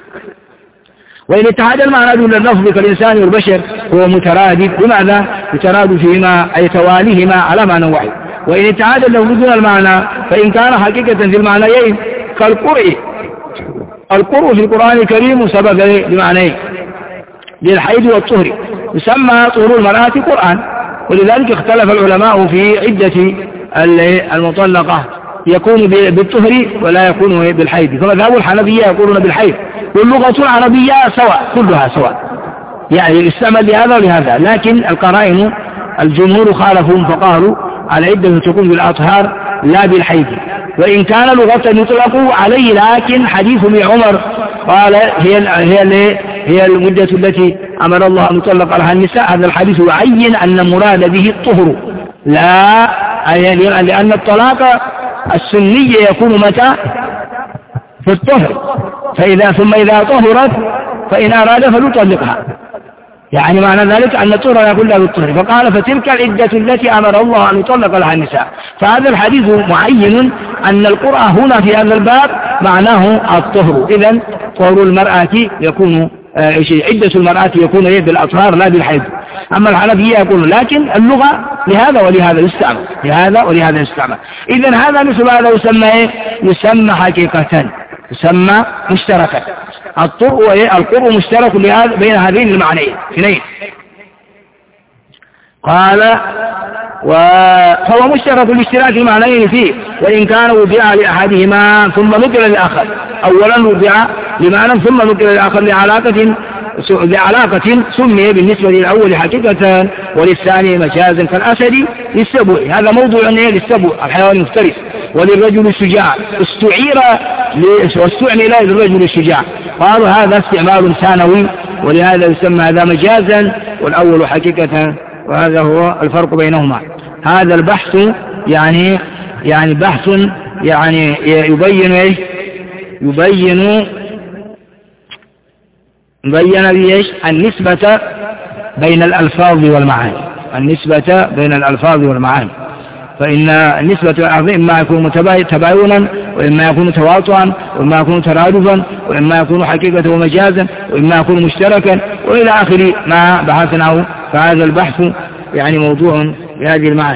وإن اتحاد المعنى دون اللفظ كالإنسان والبشر هو مترادف. لماذا؟ يترادفهما أي تواليهما على معنى واحد. وإن اتحاد اللفظ دون المعنى فإن كان حقيقة في المعنيين كالقرء. القرء في القرآن الكريم سبب لمعنيين: للحيض والطهر، يسمى طهور المرأة قرآن، ولذلك اختلف العلماء في عدة المطلقة، يكون بالطهر ولا يكون بالحيض، فمذهب الحنفية يقولون بالحيض، واللغة العربية سواء، كلها سواء، يعني يستعمل لهذا ولهذا، لكن القرائن الجمهور خالفهم فقالوا العدة تكون بالأطهار لا بالحيض، وإن كان لغة يطلق عليه، لكن حديث ابن عمر قال هي المدة التي أمر الله أن يطلق لها النساء، هذا الحديث يعين أن المراد به الطهر، لا لأن الطلاق السني يكون متى؟ في الطهر، ثم إذا طهرت فإن أراد فليطلقها، يعني معنى ذلك أن الطهر يكون لها بالطهر، فقال فتلك العدة التي أمر الله أن يطلق لها النساء. فهذا الحديث معين أن القرآن هنا في هذا الباب معناه الطهر، إذن طهر المرأة يكون عدة المرأة يكون بالأطهار لا بالحيض. أما الحنفية يقولون لكن اللغة لهذا ولهذا يستعمل، لهذا ولهذا يستعمل. إذن هذا مثل هذا يسمى يسمى حقيقة، يسمى مشتركا. القرء مشترك بين هذين المعنيين اثنين. قال فهو مشترك الاشتراك المعنيين فيه، وإن كان وضع لأحدهما ثم نقل للآخر، أولا وضع لمعنى ثم نقل للآخر لعلاقة سمي بالنسبة للأول حقيقة وللثاني مجازا كالأسد للسبع، هذا موضوع للسبع الحيوان المفترس، وللرجل الشجاع واستعمل للرجل الشجاع، قالوا هذا استعمال ثانوي ولهذا يسمى هذا مجازا والأول حقيقة، وهذا هو الفرق بينهما. هذا البحث يعني بحث يعني يبين النسبة بين الألفاظ والمعاني، النسبة بين الألفاظ والمعاني، فإن النسبة إما يكون تباينا، وإما يكون تواطؤا، وإما يكون ترادفا، وإما يكون حقيقة ومجازا، وإما يكون مشتركا، وإلى آخر ما بحثناه. فهذا البحث يعني موضوع بهذه المعاني.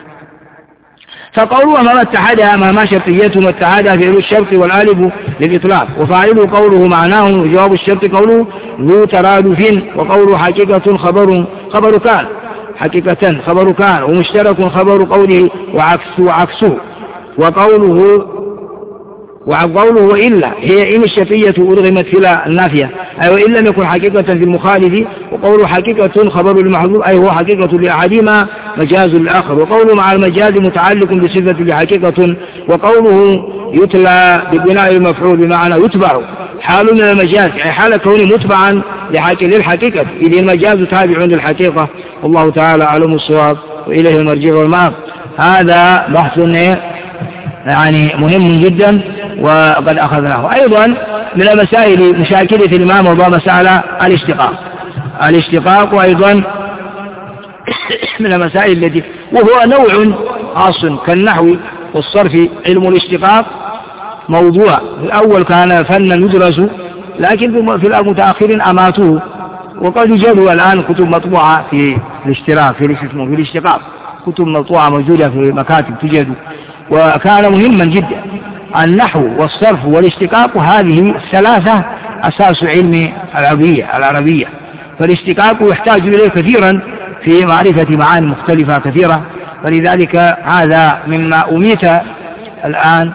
فقوله ما اتحدها ما شرطيته ما اتحدها فعل الشرط والالف للإطلاق، وفاعله قوله معناه جواب الشرط قوله ذو ترادف، وقوله حقيقة خبر كان، حقيقة خبر كان، ومشترك خبر قوله وعكسه، وقوله وإلا هي إن الشرطية أدغمت في النافية، أي وإن لم يكن حقيقة في المخالف، وقوله حقيقة خبر المحذوف أي هو حقيقة لأحدهما مجاز للآخر، وقوله مع المجاز متعلق بصفة لحقيقة، وقوله يتلى ببناء المفعول بمعنى يتبع حال من المجاز، أي حال كونه متبعا للحقيقة، إذ المجاز تابع للحقيقة، والله تعالى أعلم الصواب وإليه المرجع والمآب. هذا بحث يعني مهم جدا وقد أخذناه. أيضا من المسائل مشاكلة الإمام وضع مسألة الاشتقاق أيضا من المسائل التي وهو نوع خاص كالنحو والصرف. علم الاشتقاق موضوع الأول كان فنا يدرس، لكن في المتأخرين أماتوه، وقد يوجد الآن كتب مطبوعة في الاشتقاق، كتب مطبوعة موجودة في مكاتب توجد، وكان مهما جدا. النحو والصرف والاشتقاق هذه الثلاثة أساس علم العربية، فالاشتقاق يحتاج إليه كثيرا في معرفة معاني مختلفة كثيرة، فلذلك هذا مما أميت الآن،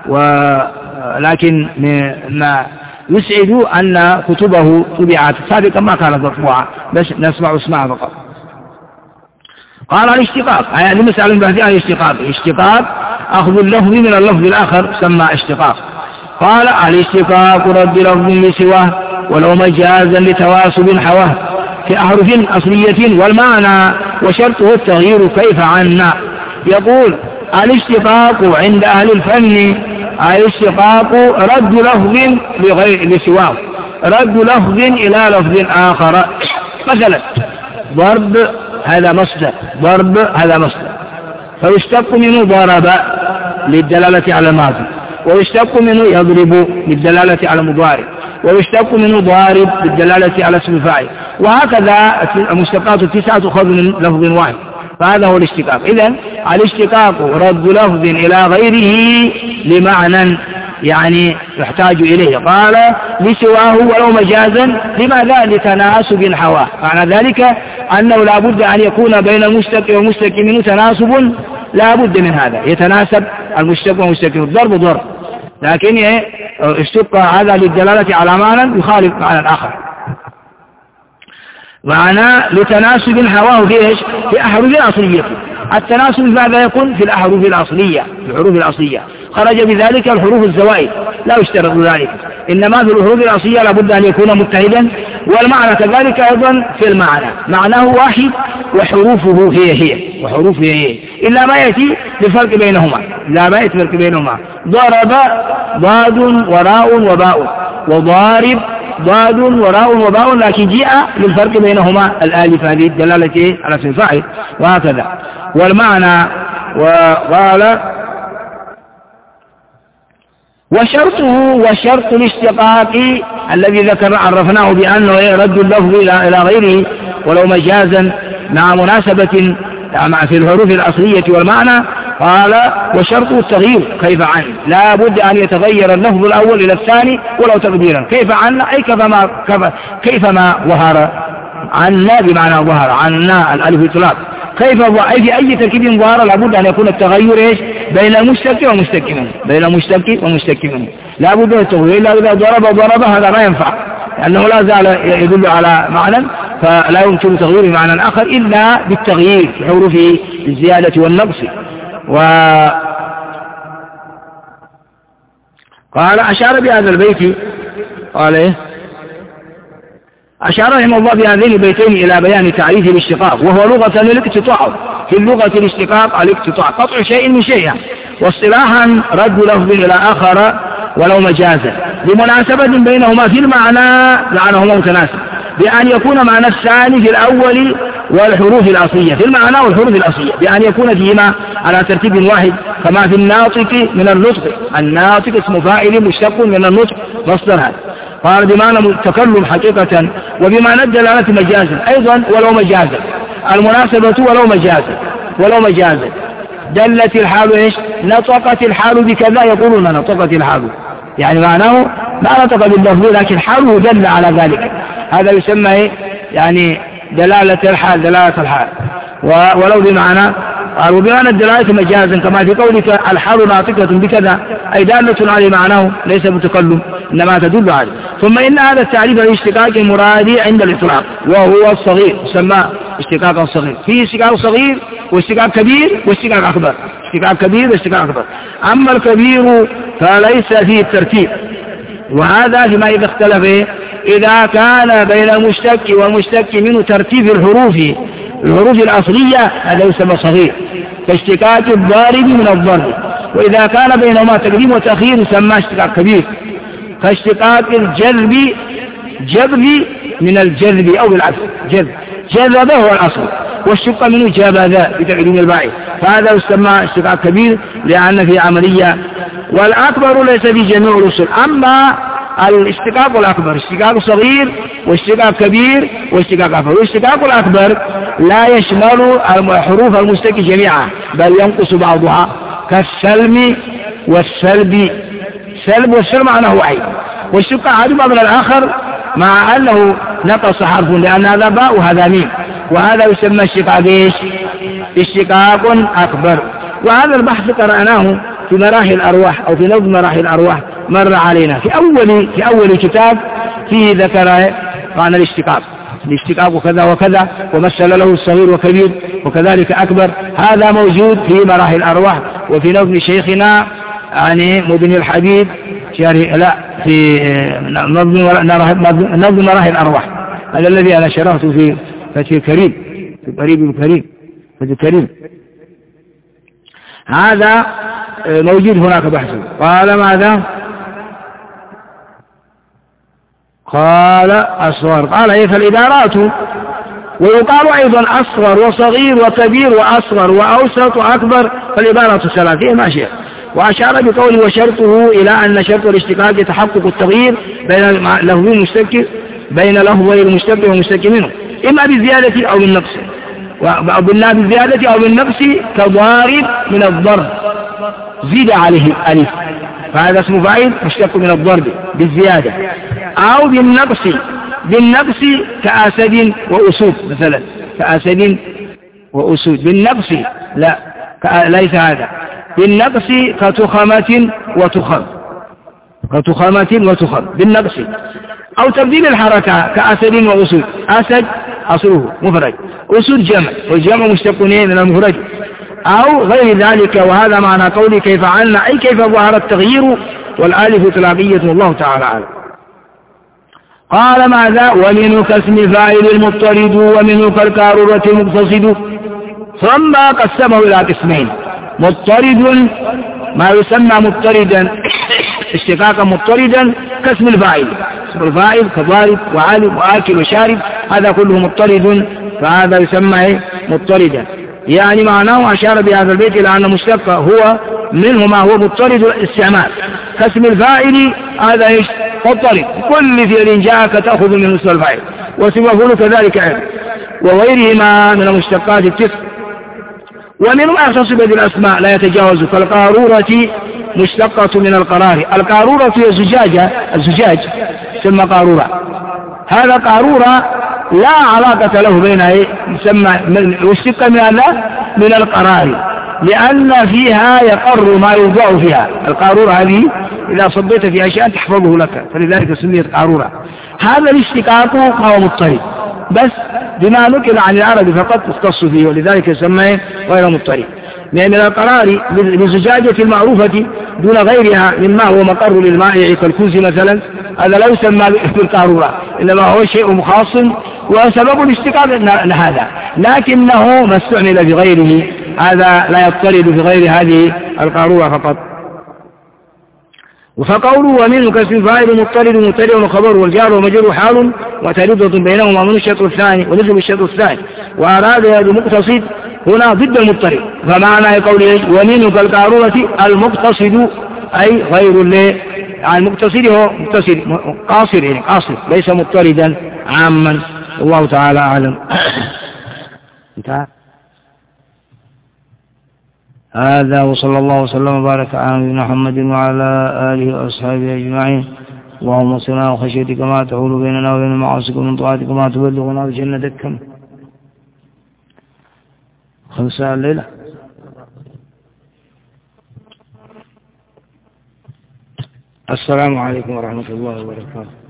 ولكن ما يسعد أن كتبه طبعت، سابقا ما كانت مطبوعة بس نسمع اسمها فقط. قال الاشتقاق يعني مسألة بحثية الاشتقاق أخذ اللفظ من اللفظ الآخر سمى اشتقاق. قال الاشتقاق رد لفظ لسواه ولو مجازا لتواسب حواه في أحرف أصلية والمعنى وشرطه التغيير كيف عنا. يقول الاشتقاق عند أهل الفن الاشتقاق رد لفظ لسواه، رد لفظ إلى لفظ آخر. مثلا ضرب هذا مصدر، فيشتق منه ضرب للدلالة على الماضي، ويشتق منه يضرب للدلالة على المضارع، ويشتق منه ضارب للدلالة على اسم الفاعل، وهكذا المشتقات التسعة تؤخذ من لفظ واحد، فهذا هو الاشتقاق. إذن الاشتقاق رد لفظ إلى غيره لمعنى يعني يحتاج إليه. قال لسواه ولو مجازا، لماذا؟ لتناسب حواه، معنى ذلك أنه لا بد أن يكون بين المشتق والمشتق منه تناسب، لا بد من هذا، يتناسب المشتق والمشتق. الضرب لكن اشتق هذا للدلالة على معنى يخالف معنى آخر. معناه لتناسب هواه في إيش؟ في أحرف الأصلية. التناسب ماذا يكون؟ في الأحرف الأصلية، في الحروف الأصلية. خرج بذلك الحروف الزوائد لا يشترط ذلك، إنما في الحروف الأصلية لابد أن يكون متحدا، والمعنى كذلك أيضا في المعنى، معناه واحد وحروفه هي وحروفه هي، إلا ما يأتي بالفرق بينهما، لا ما يأتي بالفرق بينهما. ضرب ضاد وراء وباء، وضارب ضاد وراء وباء، لكن جاء للفرق بينهما الآلف، هذه الدلالة على اسم الفاعل، وهكذا. والمعنى وقال وشرطه وشرط الاشتقاق الذي ذكر عرفناه بأنه رد اللفظ إلى غيره ولو مجازا مع مناسبة في الحروف الأصلية والمعنى. قال وشرطه التغيير كيف عن، لا بد أن يتغير اللفظ الأول إلى الثاني ولو تقديرا. كيف عن أي كيفما ظهر، عنا بمعنى ظهر، عنا الألف إطلاق، كيف في أي تركيب ظهر لابد أن يكون التغير إيش؟ بين المشتق ومشتق منه، بين المشتق ومشتق منه لا بد من التغيير، إلا إذا ضرب هذا ما ينفع لأنه لا زال يدل على معنى، فلا يمكن تغيير معنى آخر إلا بالتغيير في حروفه الزيادة والنقص. قال أشار بهذا البيت، قال إيه؟ أشار رحمه الله بهذين البيتين إلى بيان تعريف الاشتقاق، وهو لغة الاقتطاع، في اللغة الاشتقاق الاقتطاع قطع شيء من شيء، واصطلاحا رد لفظ إلى آخر ولو مجازا لمناسبة بينهما في المعنى لعنهما متناسب، بأن يكون معنى الثاني في الأول والحروف الأصلية في المعنى والحروف الأصلية، بأن يكون فيهما على ترتيب واحد، كما في الناطق من النطق، الناطق اسم فاعل مشتق من النطق مصدر هذا. قال بمعنى التكلم حقيقة، وبمعنى الدلالة مجازا أيضا ولو مجازا، المناسبة ولو مجازا دلت الحال إيش؟ نطقت الحال بكذا، يقولون نطقت الحال، يعني معناه ما نطق باللفظ لكن حاله دل على ذلك، هذا يسمى إيه؟ يعني دلالة الحال، ولو بمعنى وبمعنى الدلالة مجازا، كما في قولك الحال ناطقة بكذا، أي دالة على معناه ليس متكلم إنما تدل عليه. ثم إن هذا التعريف الاشتقاق المرادي عند الإطلاق وهو الصغير، يسمى اشتقاقا صغير، فيه اشتقاق صغير واشتقاق كبير واشتقاق أكبر، اشتقاق كبير واشتقاق أكبر. أما الكبير فليس فيه الترتيب، وهذا فيما إذا اختلف إذا كان بين المشتق والمشتق منه ترتيب الحروف الأصلية هذا يسمى صغير، كاشتقاق الضارب من الضرب، وإذا كان بينهما تقديم وتأخير يسمى اشتقاق كبير، كاشتقاق جذب من الجذب أو بالعكس جذب هو الأصل، والشق منه جبذ بتقديم الباعث، فهذا يسمى اشتقاق كبير لأن في عملية. والأكبر ليس في جميع الأصول، أما الاشتقاق الأكبر اشتقاق صغير واشتقاق كبير واشتقاق أكبر. والاشتقاق الأكبر لا يشمل حروف المشتق جميعا بل ينقص بعضها، كالسلم والسلب، سلب والسلب معناه واحد، والاشتقاق أحدهما من الآخر مع أنه نقص حرف، لأن هذا باء وهذا ميم، وهذا يسمى اشتقاق ايش؟ اشتقاق أكبر. وهذا البحث قرأناه في مراحل الأرواح أو في نظم مراحل الأرواح، مر علينا في أول كتاب فيه ذكر معنى الاشتقاق وكذا وكذا، ومثل له الصغير وكبير وكذلك أكبر. هذا موجود في مراحل الأرواح وفي نظم شيخنا يعني مبني الحديد في نظم مراحل الأرواح، هذا الذي أنا شرحته في فتح الكريم، في قريب الكريم فتح الكريم، هذا موجود هناك بحث. قال ماذا؟ قال أصغر، قال إيه؟ فالإدارات، ويقال أيضا أصغر وصغير وكبير وأصغر وأوسط وأكبر، فالعبارة ثلاثة ماشية. وأشار بقوله وشرطه إلى أن شرط الاشتقاق يتحقق التغيير بين لفظي المشتق والمشتق منه، إما بالزيادة أو بالنقص، بالزيادة أو بالنقص، كضارب من الضرب زيد عليه الألف فهذا اسم فاعل مشتق من الضرب بالزيادة، أو بالنقص كأسد وأسود مثلا، كأسد وأسود بالنقص لا ليس هذا، بالنقص كتخمة وتخم بالنقص، أو تبديل الحركة كأسد وأسود، أسد أصله مفرد، أسد جمع، والجمع مشتق من المفرد أو غير ذلك. وهذا معنى قولي كيف فعلنا، أي كيف ظهر التغيير، والآلف تلابية والله تعالى أعلم. قال ماذا؟ ومنه كاسم فاعل المضطرد، ومنه كالقارورة المقتصد. ثم قسمه إلى قسمين: مضطرد ما يسمى مضطردا اشتقاقا مضطردا كاسم الفاعل، اسم الفاعل كضارب وعالم وآكل وشارب، هذا كله مضطرد، فهذا يسمى مضطردا. يعني معناه أشار بهذا البيت إلى أن مشتق هو منه ما هو مضطرد الاستعمال، كاسم الفاعل هذا ايش؟ مضطرد، كل فعل جاءك تأخذ من اسم الفاعل، واسم المفعول كذلك أيضا، وغيرهما من المشتقات التسع. ومن ما يختص بهذه الأسماء لا يتجاوز، كالقارورة مشتقة من القرار. القارورة هي الزجاج ثم قارورة، هذا قارورة لا علاقة له بين يسمى مشتق من القرار، لأن فيها يقر ما يوضع فيها. القارورة هذه إذا صبيت في أشياء تحفظه لك، فلذلك سميت قارورة. هذا الاشتقاق هو مضطرد، بس بما نقل عن العرب فقط اختص فيه، ولذلك يسمى غير مضطرد. لأن القرار للزجاجة المعروفة دون غيرها مما هو مقر للمائع كالكوز مثلا، هذا لا يسمى بالقارورة، إنما هو شيء خاص وسبب الاشتقاق هذا، لكنه ما استعمل بغيره، هذا لا يضطرد بغير هذه القارورة فقط. فقوله ومنه كاسم فاعل مضطرد مبتدأ وخبر والجار ومجرور حال وتردد بينهما من الشرط الثاني ونزل الشرط الثاني، وأراد بمقتصد هنا ضد المضطرد، فمعنى قوله ومنه كالقارورة المقتصد أي غير المقتصد، هو مقتصد قاصر، يعني قاصر ليس مضطردا عاما. الله تعالى أعلم. انتهى هذا، وصلى الله وسلم وبارك على نبينا محمد وعلى آله وأصحابه أجمعين. اللهم صلنا وخشيتك ما تحول بيننا وبين معاصيك، ومن طاعتك ما تبلغنا بجنتك. كم 5 الليلة. السلام عليكم ورحمة الله وبركاته.